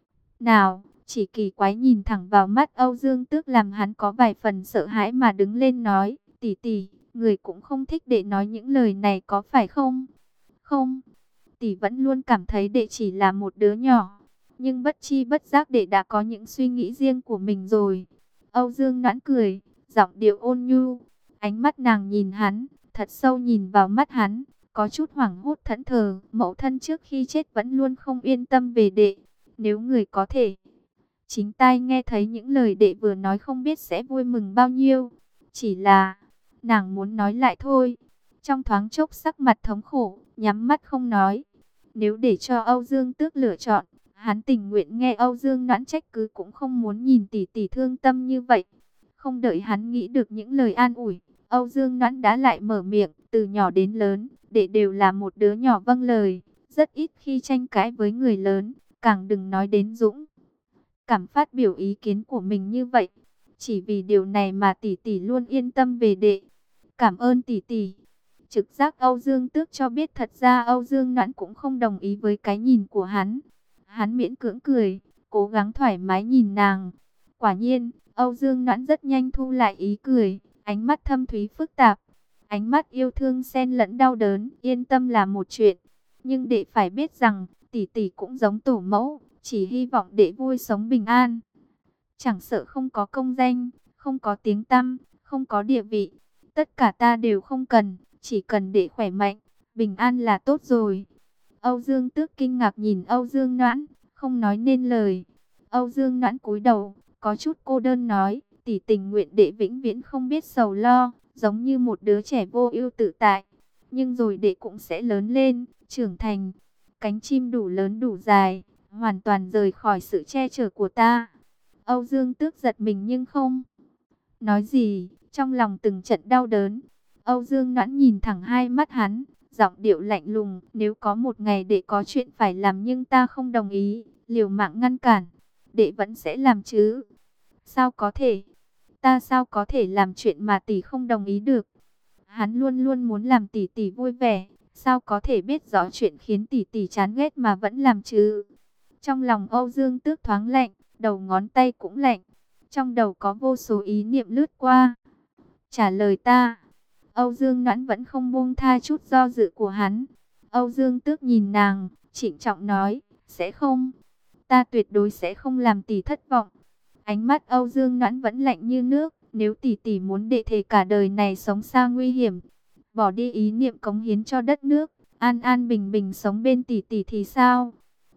nào, chỉ kỳ quái nhìn thẳng vào mắt Âu Dương Tước làm hắn có vài phần sợ hãi mà đứng lên nói, tỷ tỷ, người cũng không thích đệ nói những lời này có phải không? Không, tỷ vẫn luôn cảm thấy đệ chỉ là một đứa nhỏ, nhưng bất chi bất giác đệ đã có những suy nghĩ riêng của mình rồi. Âu Dương Noãn cười, giọng điệu ôn nhu, ánh mắt nàng nhìn hắn, thật sâu nhìn vào mắt hắn, có chút hoảng hốt thẫn thờ. Mẫu thân trước khi chết vẫn luôn không yên tâm về đệ, nếu người có thể chính tai nghe thấy những lời đệ vừa nói không biết sẽ vui mừng bao nhiêu. Chỉ là, nàng muốn nói lại thôi. Trong thoáng chốc sắc mặt thống khổ, nhắm mắt không nói. Nếu để cho Âu Dương Tước lựa chọn, hắn tình nguyện nghe Âu Dương Noãn trách cứ cũng không muốn nhìn tỷ tỷ thương tâm như vậy. Không đợi hắn nghĩ được những lời an ủi, Âu Dương Noãn đã lại mở miệng, từ nhỏ đến lớn, đệ đều là một đứa nhỏ vâng lời, rất ít khi tranh cãi với người lớn, càng đừng nói đến dũng cảm phát biểu ý kiến của mình như vậy. Chỉ vì điều này mà tỷ tỷ luôn yên tâm về đệ. Cảm ơn tỷ tỷ. Trực giác Âu Dương Tước cho biết thật ra Âu Dương Noãn cũng không đồng ý với cái nhìn của hắn. Hắn miễn cưỡng cười, cố gắng thoải mái nhìn nàng. Quả nhiên, Âu Dương Noãn rất nhanh thu lại ý cười, ánh mắt thâm thúy phức tạp. Ánh mắt yêu thương xen lẫn đau đớn, yên tâm là một chuyện. Nhưng đệ phải biết rằng, tỷ tỷ cũng giống tổ mẫu, chỉ hy vọng đệ vui sống bình an. Chẳng sợ không có công danh, không có tiếng tăm, không có địa vị. Tất cả ta đều không cần, chỉ cần đệ khỏe mạnh, bình an là tốt rồi. Âu Dương Tước kinh ngạc nhìn Âu Dương Noãn, không nói nên lời. Âu Dương Noãn cúi đầu, có chút cô đơn nói, tỷ tình nguyện đệ vĩnh viễn không biết sầu lo, giống như một đứa trẻ vô ưu tự tại. Nhưng rồi đệ cũng sẽ lớn lên, trưởng thành, cánh chim đủ lớn đủ dài, hoàn toàn rời khỏi sự che chở của ta. Âu Dương Tước giật mình nhưng không nói gì, trong lòng từng trận đau đớn. Âu Dương Noãn nhìn thẳng hai mắt hắn, giọng điệu lạnh lùng, nếu có một ngày đệ có chuyện phải làm nhưng ta không đồng ý, liều mạng ngăn cản, đệ vẫn sẽ làm chứ? Sao có thể? Ta sao có thể làm chuyện mà tỷ không đồng ý được? Hắn luôn luôn muốn làm tỷ tỷ vui vẻ, sao có thể biết rõ chuyện khiến tỷ tỷ chán ghét mà vẫn làm chứ? Trong lòng Âu Dương Tước thoáng lạnh, đầu ngón tay cũng lạnh. Trong đầu có vô số ý niệm lướt qua. Trả lời ta. Âu Dương Noãn vẫn không buông tha chút do dự của hắn. Âu Dương Tước nhìn nàng, trịnh trọng nói, sẽ không. Ta tuyệt đối sẽ không làm tỷ thất vọng. Ánh mắt Âu Dương Noãn vẫn lạnh như nước. Nếu tỷ tỷ muốn đệ thề cả đời này sống xa nguy hiểm, bỏ đi ý niệm cống hiến cho đất nước, an an bình bình sống bên tỷ tỷ thì sao?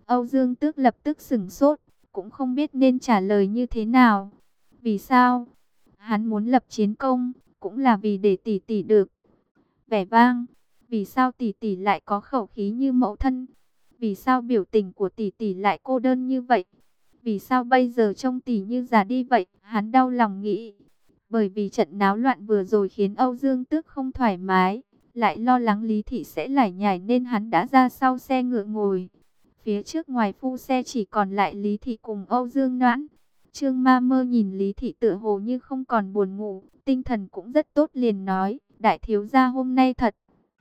Âu Dương Tước lập tức sửng sốt, cũng không biết nên trả lời như thế nào. Vì sao? Hắn muốn lập chiến công, cũng là vì để tỷ tỷ được vẻ vang. Vì sao tỷ tỷ lại có khẩu khí như mẫu thân? Vì sao biểu tình của tỷ tỷ lại cô đơn như vậy? Vì sao bây giờ trông tỷ như già đi vậy? Hắn đau lòng nghĩ. Bởi vì trận náo loạn vừa rồi khiến Âu Dương Tước không thoải mái, lại lo lắng Lý Thị sẽ lải nhải nên hắn đã ra sau xe ngựa ngồi. Phía trước ngoài phu xe chỉ còn lại Lý Thị cùng Âu Dương Noãn. Trương Ma Mơ nhìn Lý Thị tựa hồ như không còn buồn ngủ, tinh thần cũng rất tốt, liền nói, đại thiếu gia hôm nay thật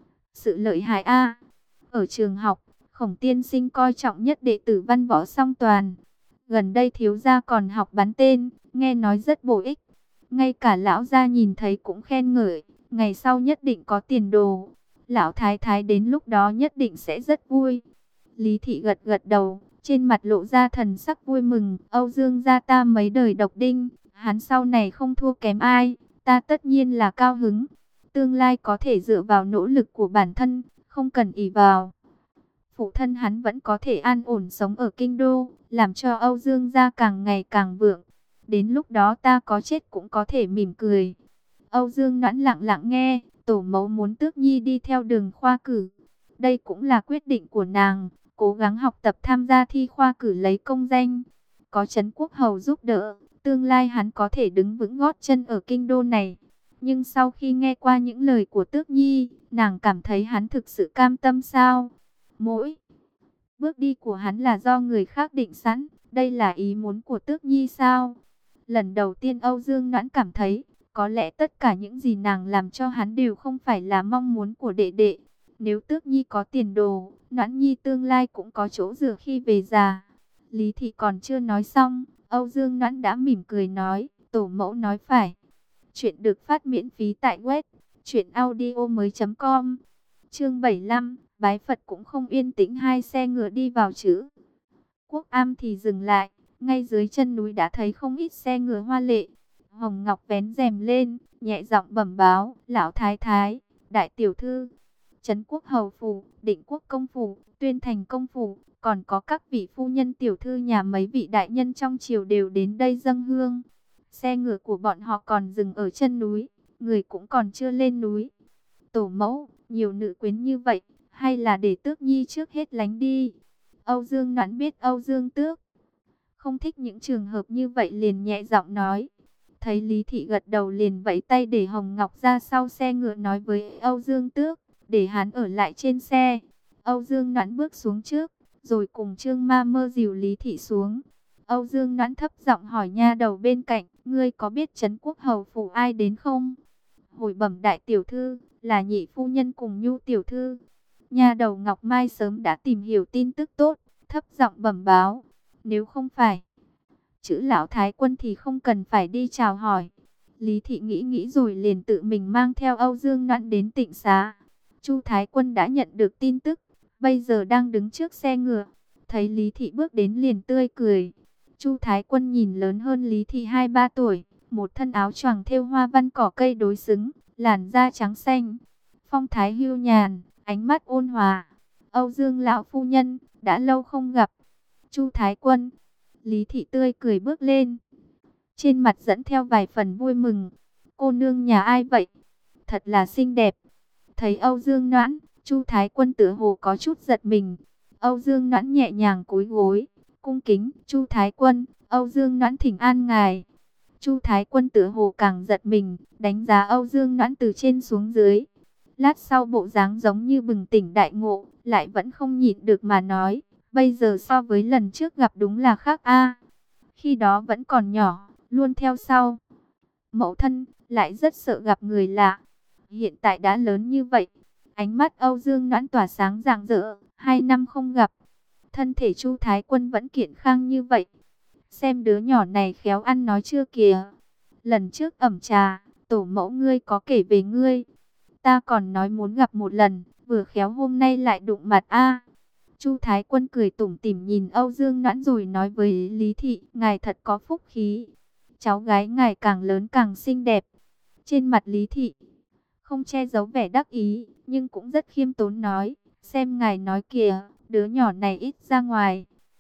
sự lợi hại a. Ở trường học, Khổng tiên sinh coi trọng nhất đệ tử văn võ song toàn. Gần đây thiếu gia còn học bắn tên, nghe nói rất bổ ích. Ngay cả lão gia nhìn thấy cũng khen ngợi, ngày sau nhất định có tiền đồ. Lão thái thái đến lúc đó nhất định sẽ rất vui. Lý Thị gật gật đầu, trên mặt lộ ra thần sắc vui mừng. Âu Dương gia ta mấy đời độc đinh, hắn sau này không thua kém ai, ta tất nhiên là cao hứng. Tương lai có thể dựa vào nỗ lực của bản thân, không cần ỷ vào phụ thân, hắn vẫn có thể an ổn sống ở kinh đô, làm cho Âu Dương gia càng ngày càng vượng. Đến lúc đó ta có chết cũng có thể mỉm cười. Âu Dương Noãn lặng lặng nghe, tổ mẫu muốn Tước Nhi đi theo đường khoa cử. Đây cũng là quyết định của nàng, cố gắng học tập tham gia thi khoa cử lấy công danh. Có Trấn Quốc Hầu giúp đỡ, tương lai hắn có thể đứng vững gót chân ở kinh đô này. Nhưng sau khi nghe qua những lời của Tước Nhi, nàng cảm thấy hắn thực sự cam tâm sao? Mỗi bước đi của hắn là do người khác định sẵn, đây là ý muốn của Tước Nhi sao? Lần đầu tiên Âu Dương Noãn cảm thấy, có lẽ tất cả những gì nàng làm cho hắn đều không phải là mong muốn của đệ đệ. Nếu Tước Nhi có tiền đồ, Noãn Nhi tương lai cũng có chỗ dựa khi về già. Lý Thị còn chưa nói xong, Âu Dương Noãn đã mỉm cười nói, tổ mẫu nói phải. Chuyện được phát miễn phí tại web truyện audio mới chấm com. Chương bảy mươi lăm, bái Phật cũng không yên tĩnh. Hai xe ngựa đi vào chữ Quốc Am thì dừng lại, ngay dưới chân núi đã thấy không ít xe ngựa hoa lệ. Hồng Ngọc vén rèm lên, nhẹ giọng bẩm báo, lão thái thái, đại tiểu thư, Trấn Quốc Hầu phủ, Định Quốc công phủ, Tuyên Thành công phủ, còn có các vị phu nhân tiểu thư nhà mấy vị đại nhân trong triều đều đến đây dâng hương. Xe ngựa của bọn họ còn dừng ở chân núi, người cũng còn chưa lên núi. Tổ mẫu, nhiều nữ quyến như vậy, hay là để Tước Nhi trước hết lánh đi? Âu Dương Noãn biết Âu Dương Tước không thích những trường hợp như vậy, liền nhẹ giọng nói. Thấy Lý Thị gật đầu, liền vẫy tay để Hồng Ngọc ra sau xe ngựa, nói với Âu Dương Tước, để hắn ở lại trên xe. Âu Dương Noãn bước xuống trước, rồi cùng Trương Ma Mơ dìu Lý Thị xuống. Âu Dương Noãn thấp giọng hỏi nha đầu bên cạnh, ngươi có biết Trấn Quốc Hầu phủ ai đến không? Hồi bẩm đại tiểu thư, là nhị phu nhân cùng Nhu tiểu thư. Nha đầu Ngọc Mai sớm đã tìm hiểu tin tức tốt, thấp giọng bẩm báo. Nếu không phải chữ lão thái quân thì không cần phải đi chào hỏi. Lý Thị nghĩ nghĩ rồi liền tự mình mang theo Âu Dương Noãn đến Tịnh Xá. Chu thái quân đã nhận được tin tức, bây giờ đang đứng trước xe ngựa. Thấy Lý Thị bước đến liền tươi cười. Chu thái quân nhìn lớn hơn Lý Thị hai ba tuổi, một thân áo choàng thêu hoa văn cỏ cây đối xứng, làn da trắng xanh, phong thái hưu nhàn, ánh mắt ôn hòa. Âu Dương lão phu nhân, đã lâu không gặp. Chu thái quân. Lý Thị tươi cười bước lên, trên mặt dẫn theo vài phần vui mừng. Cô nương nhà ai vậy? Thật là xinh đẹp. Thấy Âu Dương Noãn, Chu thái quân tựa hồ có chút giật mình. Âu Dương Noãn nhẹ nhàng cúi gối, cung kính, Chu thái quân, Âu Dương Noãn thỉnh an ngài. Chu thái quân tựa hồ càng giật mình, đánh giá Âu Dương Noãn từ trên xuống dưới. Lát sau bộ dáng giống như bừng tỉnh đại ngộ, lại vẫn không nhịn được mà nói, bây giờ so với lần trước gặp đúng là khác a. Khi đó vẫn còn nhỏ, luôn theo sau mẫu thân, lại rất sợ gặp người lạ. Hiện tại đã lớn như vậy. Ánh mắt Âu Dương Noãn tỏa sáng rạng rỡ. Hai năm không gặp, thân thể Chu thái quân vẫn kiện khang như vậy. Xem đứa nhỏ này khéo ăn nói chưa kìa. Lần trước ẩm trà, tổ mẫu ngươi có kể về ngươi. Ta còn nói muốn gặp một lần, vừa khéo hôm nay lại đụng mặt a. Chu thái quân cười tủm tỉm nhìn Âu Dương Noãn rồi nói với Lý Thị, ngài thật có phúc khí. Cháu gái ngài càng lớn càng xinh đẹp. Trên mặt Lý Thị không che giấu vẻ đắc ý, nhưng cũng rất khiêm tốn nói, xem ngài nói kìa, đứa nhỏ này ít ra ngoài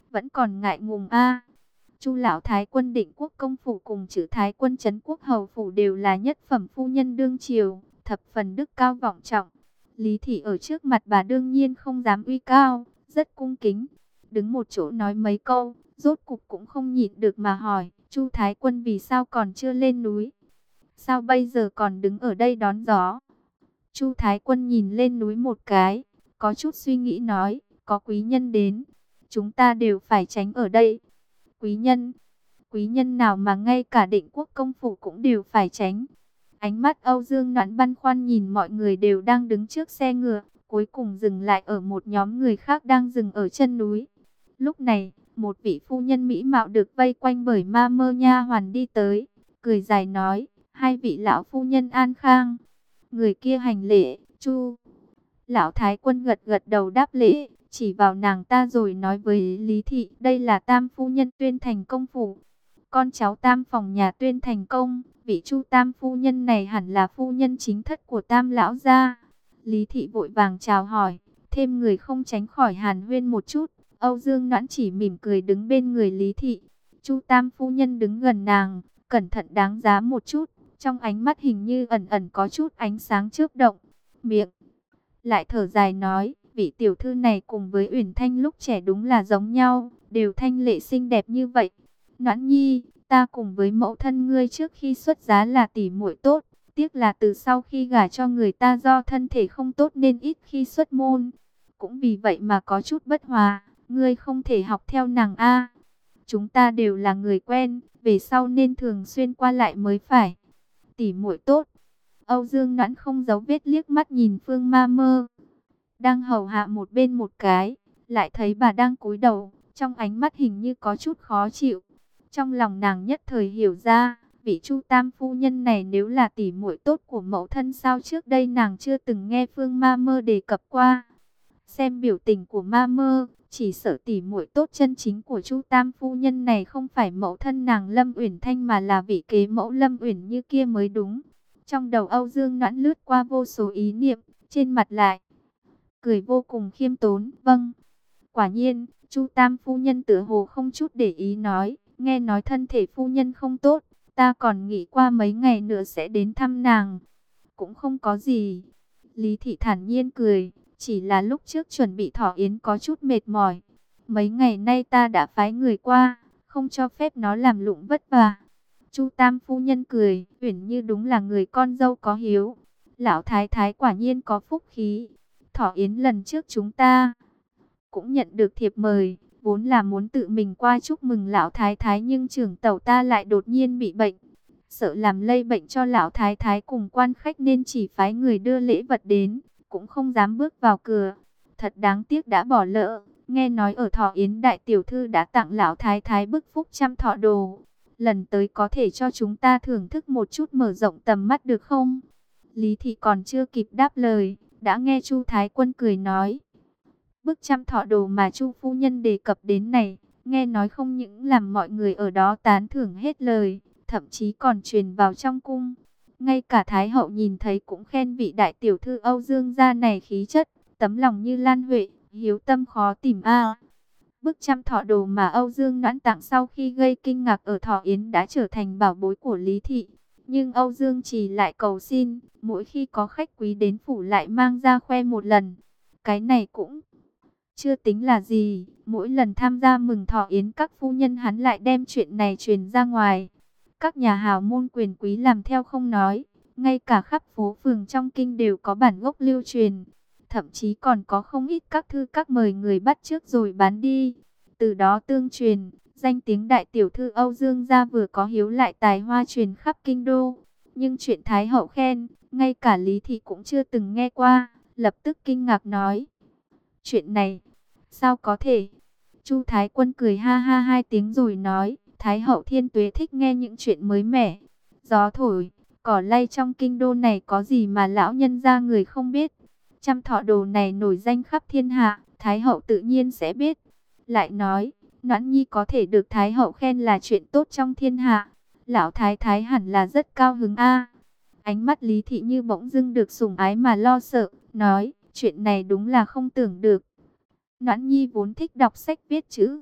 vẫn còn ngại ngùng a. Chu lão thái quân Định Quốc công phủ cùng chữ thái quân Trấn Quốc hầu phủ đều là nhất phẩm phu nhân đương triều, thập phần đức cao vọng trọng. Lý thị ở trước mặt bà đương nhiên không dám uy cao, rất cung kính, đứng một chỗ nói mấy câu, rốt cục cũng không nhịn được mà hỏi, Chu thái quân vì sao còn chưa lên núi? Sao bây giờ còn đứng ở đây đón gió? Chu thái quân nhìn lên núi một cái, có chút suy nghĩ nói, có quý nhân đến, chúng ta đều phải tránh ở đây. Quý nhân? Quý nhân nào mà ngay cả Định Quốc công phủ cũng đều phải tránh? Ánh mắt Âu Dương Noãn băn khoăn nhìn mọi người đều đang đứng trước xe ngựa, cuối cùng dừng lại ở một nhóm người khác đang dừng ở chân núi. Lúc này, một vị phu nhân mỹ mạo được vây quanh bởi ma mơ nha hoàn đi tới, cười dài nói, hai vị lão phu nhân an khang. Người kia hành lễ, Chu. Lão thái quân gật gật đầu đáp lễ, chỉ vào nàng ta rồi nói với Lý thị, đây là tam phu nhân Tuyên Thành công phủ, con cháu tam phòng nhà Tuyên Thành công. Vị Chu tam phu nhân này hẳn là phu nhân chính thất của tam lão gia. Lý thị vội vàng chào hỏi, thêm người không tránh khỏi hàn huyên một chút. Âu Dương Noãn chỉ mỉm cười đứng bên người Lý thị. Chu tam phu nhân đứng gần nàng, cẩn thận đáng giá một chút, trong ánh mắt hình như ẩn ẩn có chút ánh sáng chớp động. Miệng lại thở dài nói, vị tiểu thư này cùng với Uyển Thanh lúc trẻ đúng là giống nhau, đều thanh lệ xinh đẹp như vậy. Noãn nhi, ta cùng với mẫu thân ngươi trước khi xuất giá là tỷ muội tốt, tiếc là từ sau khi gả cho người ta do thân thể không tốt nên ít khi xuất môn, cũng vì vậy mà có chút bất hòa, ngươi không thể học theo nàng a. Chúng ta đều là người quen, về sau nên thường xuyên qua lại mới phải. Tỷ muội tốt. Âu Dương Noãn không giấu vết liếc mắt nhìn Phương Ma Mơ, đang hầu hạ một bên một cái, lại thấy bà đang cúi đầu, trong ánh mắt hình như có chút khó chịu. Trong lòng nàng nhất thời hiểu ra, vị Chu tam phu nhân này nếu là tỷ muội tốt của mẫu thân, sao trước đây nàng chưa từng nghe Phương Ma Mơ đề cập qua. Xem biểu tình của Ma Mơ, chỉ sợ tỷ muội tốt chân chính của Chu tam phu nhân này không phải mẫu thân nàng Lâm Uyển Thanh mà là vị kế mẫu Lâm Uyển Như kia mới đúng. Trong đầu Âu Dương Noãn lướt qua vô số ý niệm, trên mặt lại cười vô cùng khiêm tốn. Vâng, quả nhiên, Chu tam phu nhân tựa hồ không chút để ý nói, nghe nói thân thể phu nhân không tốt, ta còn nghĩ qua mấy ngày nữa sẽ đến thăm nàng. Cũng không có gì. Lý thị thản nhiên cười, chỉ là lúc trước chuẩn bị thọ yến có chút mệt mỏi. Mấy ngày nay ta đã phái người qua, không cho phép nó làm lụng vất vả. Chu tam phu nhân cười, Uyển Như đúng là người con dâu có hiếu. Lão thái thái quả nhiên có phúc khí. Thọ yến lần trước chúng ta cũng nhận được thiệp mời, vốn là muốn tự mình qua chúc mừng lão thái thái, nhưng trưởng tẩu ta lại đột nhiên bị bệnh, sợ làm lây bệnh cho lão thái thái cùng quan khách nên chỉ phái người đưa lễ vật đến, cũng không dám bước vào cửa. Thật đáng tiếc đã bỏ lỡ. Nghe nói ở thọ yến đại tiểu thư đã tặng lão thái thái bức phúc trăm thọ đồ, lần tới có thể cho chúng ta thưởng thức một chút, mở rộng tầm mắt được không? Lý thị còn chưa kịp đáp lời, đã nghe Chu thái quân cười nói, bức trăm thọ đồ mà Chu phu nhân đề cập đến này, nghe nói không những làm mọi người ở đó tán thưởng hết lời, thậm chí còn truyền vào trong cung. Ngay cả Thái hậu nhìn thấy cũng khen vị đại tiểu thư Âu Dương gia này khí chất, tấm lòng như lan huệ, hiếu tâm khó tìm a. Bức trăm thọ đồ mà Âu Dương Noãn tặng sau khi gây kinh ngạc ở thọ yến đã trở thành bảo bối của Lý thị. Nhưng Âu Dương chỉ lại cầu xin, mỗi khi có khách quý đến phủ lại mang ra khoe một lần. Cái này cũng chưa tính là gì, mỗi lần tham gia mừng thọ yến các phu nhân hắn lại đem chuyện này truyền ra ngoài. Các nhà hào môn quyền quý làm theo không nói, ngay cả khắp phố phường trong kinh đều có bản gốc lưu truyền. Thậm chí còn có không ít các thư các mời người bắt chước rồi bán đi. Từ đó tương truyền, danh tiếng đại tiểu thư Âu Dương gia vừa có hiếu lại tài hoa truyền khắp kinh đô. Nhưng chuyện Thái hậu khen, ngay cả Lý thị cũng chưa từng nghe qua, lập tức kinh ngạc nói, chuyện này sao có thể? Chu Thái quân cười ha ha hai tiếng rồi nói, Thái hậu thiên tuế thích nghe những chuyện mới mẻ. Gió thổi, cỏ lay trong kinh đô này có gì mà lão nhân gia người không biết. Trăm thọ đồ này nổi danh khắp thiên hạ, Thái hậu tự nhiên sẽ biết. Lại nói, Noãn Nhi có thể được Thái hậu khen là chuyện tốt trong thiên hạ. Lão Thái Thái hẳn là rất cao hứng a. Ánh mắt Lý thị như bỗng dưng được sủng ái mà lo sợ, nói, chuyện này đúng là không tưởng được. Noãn Nhi vốn thích đọc sách viết chữ,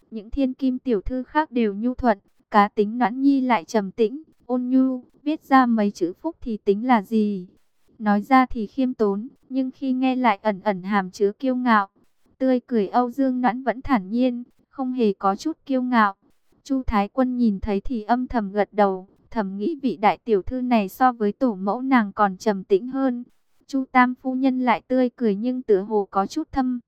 Những thiên kim tiểu thư khác đều nhu thuận, cá tính Noãn Nhi lại trầm tĩnh, ôn nhu, viết ra mấy chữ phúc thì tính là gì? Nói ra thì khiêm tốn, nhưng khi nghe lại ẩn ẩn hàm chứa kiêu ngạo. Tươi cười Âu Dương Noãn vẫn thản nhiên, không hề có chút kiêu ngạo. Chu Thái Quân nhìn thấy thì âm thầm gật đầu, thầm nghĩ vị đại tiểu thư này so với tổ mẫu nàng còn trầm tĩnh hơn. Chu Tam phu nhân lại tươi cười nhưng tựa hồ có chút thâm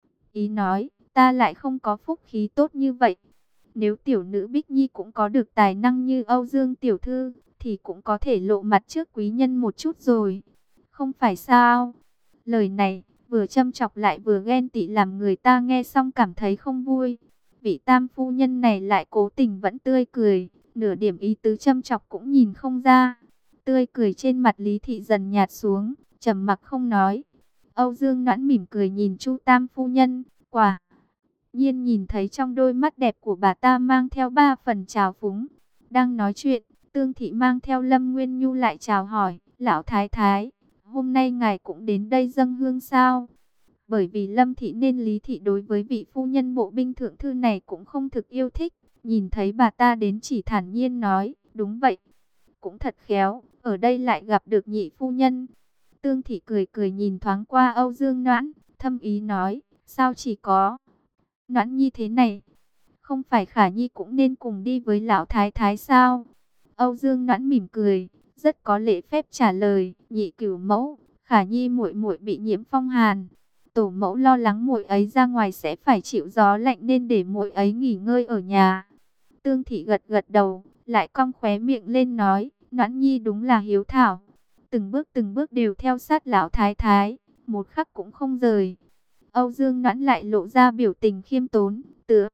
ý nói, ta lại không có phúc khí tốt như vậy. Nếu tiểu nữ Bích Nhi cũng có được tài năng như Âu Dương tiểu thư, thì cũng có thể lộ mặt trước quý nhân một chút rồi. Không phải sao? Lời này vừa châm chọc lại vừa ghen tị làm người ta nghe xong cảm thấy không vui. Vị tam phu nhân này lại cố tình vẫn tươi cười, nửa điểm ý tứ châm chọc cũng nhìn không ra. Tươi cười trên mặt Lý Thị dần nhạt xuống, trầm mặc không nói. Âu Dương Noãn mỉm cười nhìn Chu Tam phu nhân, quả nhiên nhìn thấy trong đôi mắt đẹp của bà ta mang theo ba phần trào phúng. Đang nói chuyện, Tương Thị mang theo Lâm Nguyên Nhu lại chào hỏi, lão thái thái, hôm nay ngài cũng đến đây dâng hương sao? Bởi vì Lâm Thị nên Lý Thị đối với vị phu nhân bộ binh thượng thư này cũng không thực yêu thích. Nhìn thấy bà ta đến chỉ thản nhiên nói, đúng vậy, cũng thật khéo, ở đây lại gặp được nhị phu nhân. Tương Thị cười cười nhìn thoáng qua Âu Dương Noãn, thâm ý nói, sao chỉ có Noãn Nhi thế này? Không phải Khả Nhi cũng nên cùng đi với lão thái thái sao? Âu Dương Noãn mỉm cười, rất có lễ phép trả lời, nhị cửu mẫu, Khả Nhi muội muội bị nhiễm phong hàn. Tổ mẫu lo lắng muội ấy ra ngoài sẽ phải chịu gió lạnh nên để muội ấy nghỉ ngơi ở nhà. Tương Thị gật gật đầu, lại cong khóe miệng lên nói, Noãn Nhi đúng là hiếu thảo. Từng bước từng bước đều theo sát lão thái thái, một khắc cũng không rời. Âu Dương Noãn lại lộ ra biểu tình khiêm tốn, tựa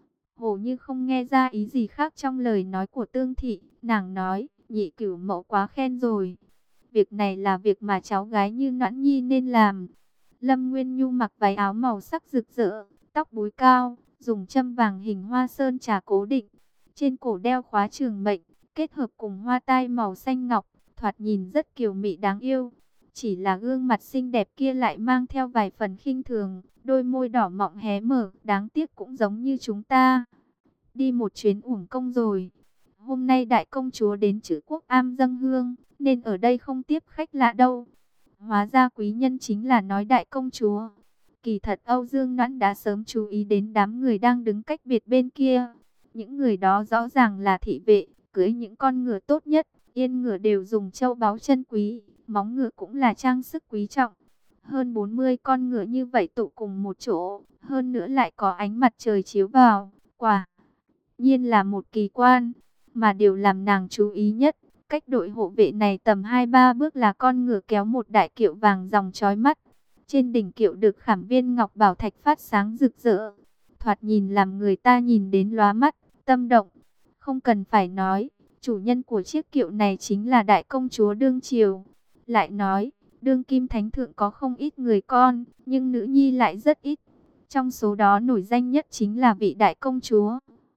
hồ như không nghe ra ý gì khác trong lời nói của Tương Thị. Nàng nói, nhị cửu mẫu quá khen rồi. Việc này là việc mà cháu gái như Noãn Nhi nên làm. Lâm Nguyên Nhu mặc váy áo màu sắc rực rỡ, tóc búi cao, dùng châm vàng hình hoa sơn trà cố định. Trên cổ đeo khóa trường mệnh, kết hợp cùng hoa tai màu xanh ngọc, thoạt nhìn rất kiều mị đáng yêu. Chỉ là gương mặt xinh đẹp kia lại mang theo vài phần khinh thường, đôi môi đỏ mọng hé mở, đáng tiếc cũng giống như chúng ta. Đi một chuyến uổng công rồi. Hôm nay đại công chúa đến Trữ Quốc Am dâng hương, nên ở đây không tiếp khách lạ đâu. Hóa ra quý nhân chính là nói đại công chúa. Kỳ thật Âu Dương Noãn đã sớm chú ý đến đám người đang đứng cách biệt bên kia. Những người đó rõ ràng là thị vệ, cưới những con ngựa tốt nhất, yên ngựa đều dùng châu báu chân quý, móng ngựa cũng là trang sức quý trọng. Hơn bốn mươi con ngựa như vậy tụ cùng một chỗ, hơn nữa lại có ánh mặt trời chiếu vào, quả nhiên là một kỳ quan. Mà điều làm nàng chú ý nhất, cách đội hộ vệ này tầm hai ba bước là con ngựa kéo một đại kiệu vàng ròng chói mắt. Trên đỉnh kiệu được khảm viên ngọc bảo thạch phát sáng rực rỡ, thoạt nhìn làm người ta nhìn đến lóa mắt, tâm động. Không cần phải nói, chủ nhân của chiếc kiệu này chính là đại công chúa đương triều. Lại nói, đương kim thánh thượng có không ít người con, nhưng nữ nhi lại rất ít. Trong số đó nổi danh nhất chính là vị đại công chúa.